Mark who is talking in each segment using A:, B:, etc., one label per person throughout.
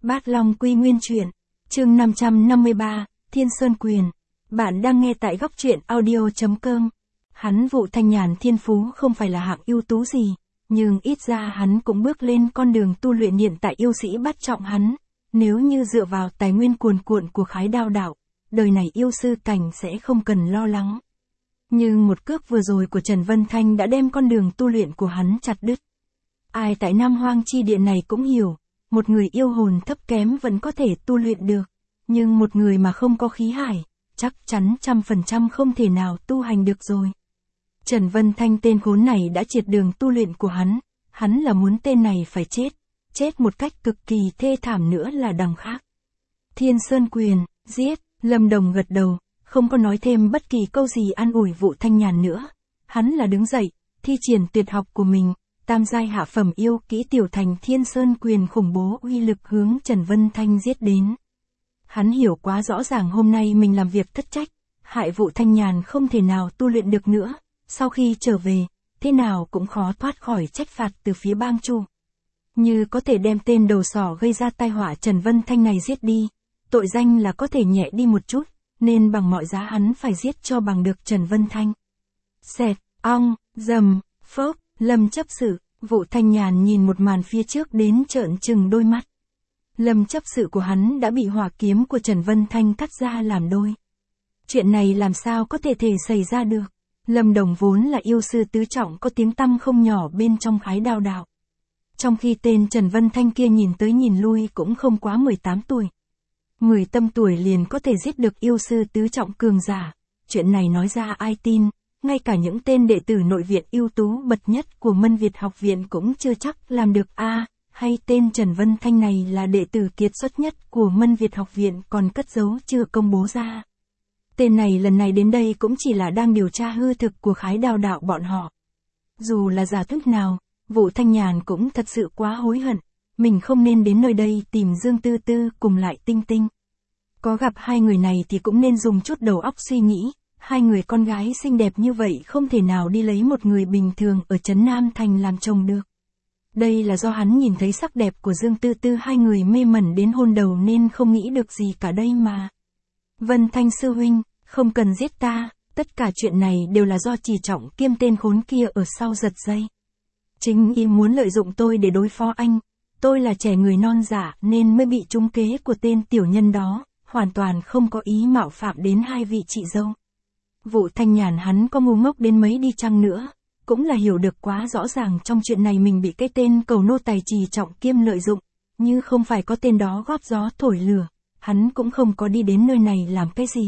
A: Bát Long Quy Nguyên Truyện, chương 553, Thiên Sơn Quyền. Bạn đang nghe tại góc truyện audio.com. Hắn Vụ Thanh Nhàn thiên phú không phải là hạng ưu tú gì, nhưng ít ra hắn cũng bước lên con đường tu luyện hiện tại yêu sĩ bắt trọng hắn. Nếu như dựa vào tài nguyên cuồn cuộn của Khái Đao đạo, đời này yêu sư cảnh sẽ không cần lo lắng. Nhưng một cước vừa rồi của Trần Vân Thanh đã đem con đường tu luyện của hắn chặt đứt. Ai tại Nam Hoang chi địa này cũng hiểu, một người yêu hồn thấp kém vẫn có thể tu luyện được, nhưng một người mà không có khí hải, chắc chắn 100% không thể nào tu hành được rồi. Trần Vân Thanh tên khốn này đã triệt đường tu luyện của hắn là muốn tên này phải chết một cách cực kỳ thê thảm nữa là đằng khác. Thiên Sơn Quyền, giết, Lâm Đồng gật đầu, không có nói thêm bất kỳ câu gì an ủi Vụ Thanh Nhàn nữa. Hắn là đứng dậy, thi triển tuyệt học của mình, tam giai hạ phẩm yêu kỹ tiểu thành Thiên Sơn Quyền khủng bố uy lực hướng Trần Vân Thanh giết đến. Hắn hiểu quá rõ ràng hôm nay mình làm việc thất trách, hại Vụ Thanh Nhàn không thể nào tu luyện được nữa, sau khi trở về, thế nào cũng khó thoát khỏi trách phạt từ phía bang chủ. Như có thể đem tên đầu sỏ gây ra tai họa Trần Vân Thanh này giết đi, tội danh là có thể nhẹ đi một chút, nên bằng mọi giá hắn phải giết cho bằng được Trần Vân Thanh. Xẹt, ong, dầm, phốc, Lâm chấp sự, Vụ Thanh Nhàn nhìn một màn phía trước đến trợn trừng đôi mắt. Lâm chấp sự của hắn đã bị hỏa kiếm của Trần Vân Thanh cắt ra làm đôi. Chuyện này làm sao có thể xảy ra được. Lâm Đồng vốn là yêu sư tứ trọng có tiếng tăm không nhỏ bên trong Khái Đao đạo. Trong khi tên Trần Vân Thanh kia nhìn tới nhìn lui cũng không quá 18 tuổi. 10 tầm tuổi liền có thể giết được yêu sư tứ trọng cường giả. Chuyện này nói ra ai tin, ngay cả những tên đệ tử nội viện ưu tú bậc nhất của Mân Việt học viện cũng chưa chắc làm được hay tên Trần Vân Thanh này là đệ tử kiệt xuất nhất của Mân Việt học viện còn cất giấu chưa công bố ra. Tên này lần này đến đây cũng chỉ là đang điều tra hư thực của Khái Đao đạo bọn họ. Dù là giả thuyết nào, Vụ Thanh Nhàn cũng thật sự quá hối hận, mình không nên đến nơi đây tìm Dương Tư Tư cùng lại Tinh Tinh. Có gặp hai người này thì cũng nên dùng chút đầu óc suy nghĩ, hai người con gái xinh đẹp như vậy không thể nào đi lấy một người bình thường ở Trấn Nam Thành làm chồng được. Đây là do hắn nhìn thấy sắc đẹp của Dương Tư Tư hai người mê mẩn đến hôn đầu nên không nghĩ được gì cả đây mà. Vân Thanh sư huynh, không cần giết ta, tất cả chuyện này đều là do Trì Trọng Kiêm tên khốn kia ở sau giật dây. Chính y muốn lợi dụng tôi để đối phó anh, tôi là trẻ người non dạ nên mới bị trúng kế của tên tiểu nhân đó, hoàn toàn không có ý mạo phạm đến hai vị chị dâu. Vụ Thanh Nhàn hắn có ngu ngốc đến mấy đi chăng nữa, cũng là hiểu được quá rõ ràng trong chuyện này mình bị cái tên cầu nô tài Trì Trọng Kiêm lợi dụng, như không phải có tên đó góp gió thổi lửa, hắn cũng không có đi đến nơi này làm cái gì.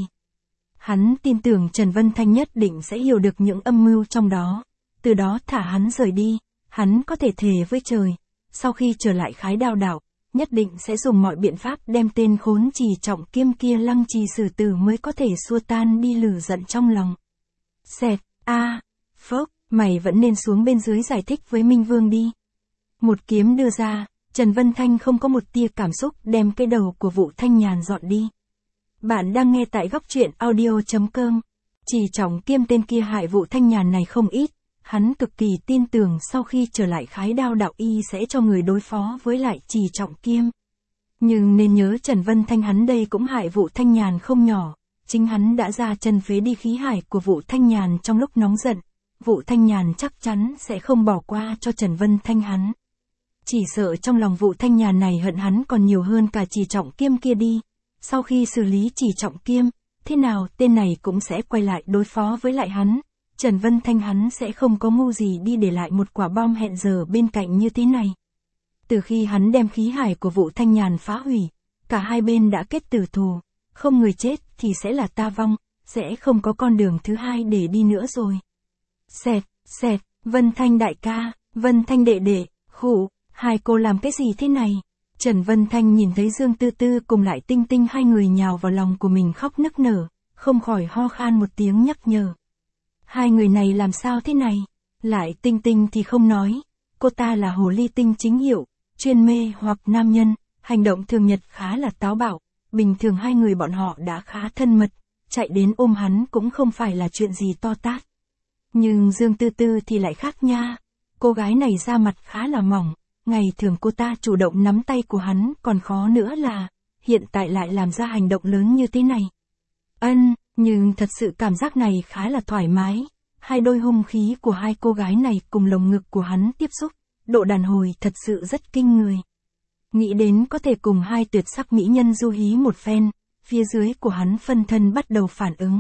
A: Hắn tin tưởng Trần Vân Thanh nhất định sẽ hiểu được những âm mưu trong đó, từ đó thả hắn rời đi, hắn có thể thề với trời, sau khi trở lại Khái Đao đạo, nhất định sẽ dùng mọi biện pháp đem tên khốn Trì Trọng Kiêm kia lăng trì xử tử mới có thể xua tan đi lửa giận trong lòng. Xẹt, phốc, mày vẫn nên xuống bên dưới giải thích với Minh Vương đi. Một kiếm đưa ra, Trần Vân Thanh không có một tia cảm xúc đem cái đầu của Vụ Thanh Nhàn dọn đi. Bạn đang nghe tại góc truyện audio.com. Trì Trọng Kiêm tên kia hại Vụ Thanh Nhàn này không ít, hắn cực kỳ tin tưởng sau khi trở lại Khái Đao đạo y sẽ cho người đối phó với lại Trì Trọng Kiêm. Nhưng nên nhớ Trần Vân Thanh hắn đây cũng hại Vụ Thanh Nhàn không nhỏ, chính hắn đã ra chân phế đi khí hải của Vụ Thanh Nhàn trong lúc nóng giận, Vụ Thanh Nhàn chắc chắn sẽ không bỏ qua cho Trần Vân Thanh hắn. Chỉ sợ trong lòng Vụ Thanh Nhàn này hận hắn còn nhiều hơn cả Trì Trọng Kiêm kia đi. Sau khi xử lý Trì Trọng Kiêm, thế nào tên này cũng sẽ quay lại đối phó với lại hắn. Trần Vân Thanh hắn sẽ không có ngu gì đi để lại một quả bom hẹn giờ bên cạnh như thế này. Từ khi hắn đem khí hải của Vụ Thanh Nhàn phá hủy, cả hai bên đã kết tử thù, không người chết thì sẽ là ta vong, sẽ không có con đường thứ hai để đi nữa rồi. Xẹt, Vân Thanh đại ca, Vân Thanh đệ đệ, khụ, hai cô làm cái gì thế này? Trần Vân Thanh nhìn thấy Dương Tư Tư cùng lại Tinh Tinh hai người nhào vào lòng của mình khóc nức nở, không khỏi ho khan một tiếng nhắc nhở. Hai người này làm sao thế này? Lại Tinh Tinh thì không nói, cô ta là hồ ly tinh chính hiệu, chuyên mê hoặc nam nhân, hành động thường nhật khá là táo bạo, bình thường hai người bọn họ đã khá thân mật, chạy đến ôm hắn cũng không phải là chuyện gì to tát. Nhưng Dương Tư Tư thì lại khác nha, cô gái này da mặt khá là mỏng, ngày thường cô ta chủ động nắm tay của hắn, còn khó nữa là, hiện tại lại làm ra hành động lớn như thế này. Nhưng thật sự cảm giác này khá là thoải mái, hai đôi hung khí của hai cô gái này cùng lồng ngực của hắn tiếp xúc, độ đàn hồi thật sự rất kinh người. Nghĩ đến có thể cùng hai tuyệt sắc mỹ nhân du hí một phen, phía dưới của hắn phân thân bắt đầu phản ứng.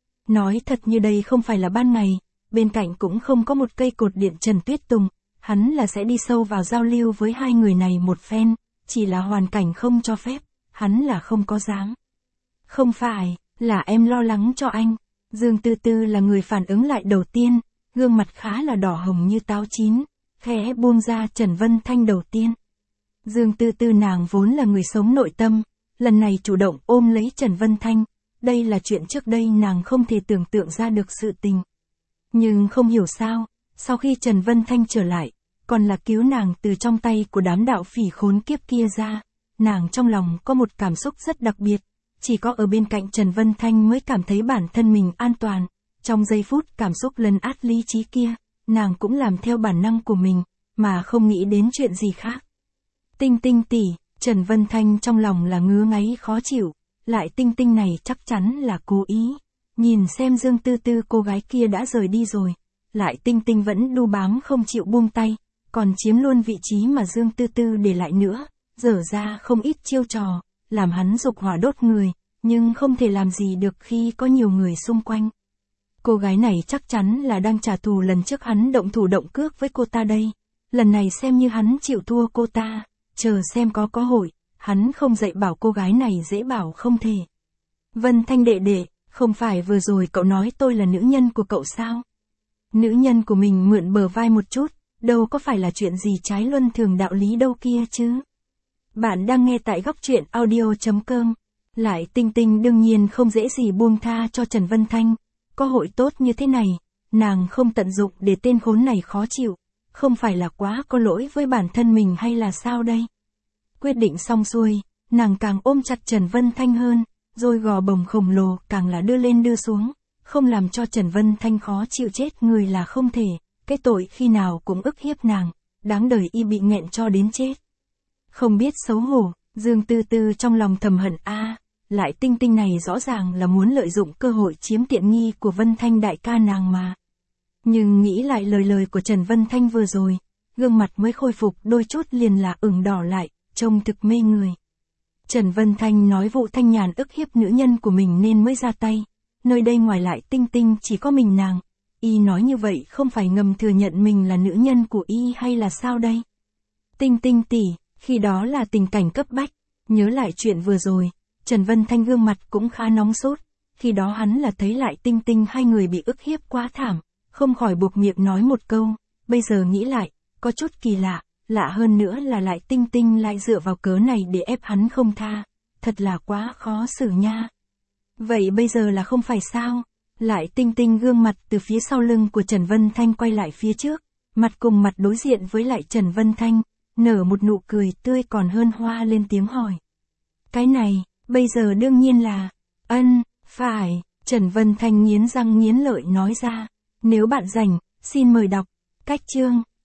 A: Nói thật như đây không phải là ban ngày, bên cạnh cũng không có một cây cột điện Trần Tuyết Tùng, hắn là sẽ đi sâu vào giao lưu với hai người này một phen, chỉ là hoàn cảnh không cho phép, hắn là không có dám. Không phải, là em lo lắng cho anh. Dương Tư Tư là người phản ứng lại đầu tiên, gương mặt khá là đỏ hồng như táo chín, khẽ buông ra Trần Vân Thanh đầu tiên. Dương Tư Tư nàng vốn là người sống nội tâm, lần này chủ động ôm lấy Trần Vân Thanh, đây là chuyện trước đây nàng không thể tưởng tượng ra được sự tình. Nhưng không hiểu sao, sau khi Trần Vân Thanh trở lại, còn là cứu nàng từ trong tay của đám đạo phỉ khốn kiếp kia ra, nàng trong lòng có một cảm xúc rất đặc biệt, chỉ có ở bên cạnh Trần Vân Thanh mới cảm thấy bản thân mình an toàn, trong giây phút cảm xúc lấn át lý trí kia, nàng cũng làm theo bản năng của mình, mà không nghĩ đến chuyện gì khác. Tinh Tinh tỷ, Trần Vân Thanh trong lòng là ngứa ngáy khó chịu, lại Tinh Tinh này chắc chắn là cố ý. Nhìn xem Dương Tư Tư cô gái kia đã rời đi rồi, lại Tinh Tinh vẫn đu bám không chịu buông tay, còn chiếm luôn vị trí mà Dương Tư Tư để lại nữa, dở ra không ít chiêu trò, làm hắn dục hỏa đốt người, nhưng không thể làm gì được khi có nhiều người xung quanh. Cô gái này chắc chắn là đang trả thù lần trước hắn động thủ động cước với cô ta đây, lần này xem như hắn chịu thua cô ta, chờ xem có hội, hắn không dạy bảo cô gái này dễ bảo không thể. Vân Thanh đệ đệ, không phải vừa rồi cậu nói tôi là nữ nhân của cậu sao? Nữ nhân của mình mượn bờ vai một chút, đâu có phải là chuyện gì trái luân thường đạo lý đâu kia chứ. Bạn đang nghe tại góc truyện audio.com. Lại Tinh Tinh đương nhiên không dễ gì buông tha cho Trần Vân Thanh, có hội tốt như thế này, nàng không tận dụng để tên khốn này khó chịu, không phải là quá có lỗi với bản thân mình hay là sao đây? Quyết định xong xuôi, nàng càng ôm chặt Trần Vân Thanh hơn, rồi gò bồng khổng lồ càng là đưa lên đưa xuống, không làm cho Trần Vân Thanh khó chịu chết người là không thể, cái tội khi nào cũng ức hiếp nàng, đáng đời y bị nghẹn cho đến chết. Không biết xấu hổ, Dương Tư Tư trong lòng thầm hận lại Tinh Tinh này rõ ràng là muốn lợi dụng cơ hội chiếm tiện nghi của Vân Thanh đại ca nàng mà. Nhưng nghĩ lại lời của Trần Vân Thanh vừa rồi, gương mặt mới khôi phục đôi chút liền là ửng đỏ lại, trông thực mê người. Trần Vân Thanh nói Vũ Thanh Nhàn ức hiếp nữ nhân của mình nên mới ra tay, nơi đây ngoài lại Tinh Tinh chỉ có mình nàng, y nói như vậy không phải ngầm thừa nhận mình là nữ nhân của y hay là sao đây? Tinh Tinh tỷ, khi đó là tình cảnh cấp bách, nhớ lại chuyện vừa rồi, Trần Vân Thanh gương mặt cũng khá nóng sốt, khi đó hắn là thấy lại Tinh Tinh hai người bị ức hiếp quá thảm, không khỏi buộc miệng nói một câu, bây giờ nghĩ lại, có chút kỳ lạ, lạ hơn nữa là lại Tinh Tinh lại dựa vào cớ này để ép hắn không tha, thật là quá khó xử nha. Vậy bây giờ là không phải sao? Lại Tinh Tinh gương mặt từ phía sau lưng của Trần Vân Thanh quay lại phía trước, mặt cùng mặt đối diện với lại Trần Vân Thanh, nở một nụ cười tươi còn hơn hoa lên tiếng hỏi. Cái này, bây giờ đương nhiên là, phải, Trần Vân Thanh nghiến răng nghiến lợi nói ra, nếu bạn rảnh, xin mời đọc, cách chương.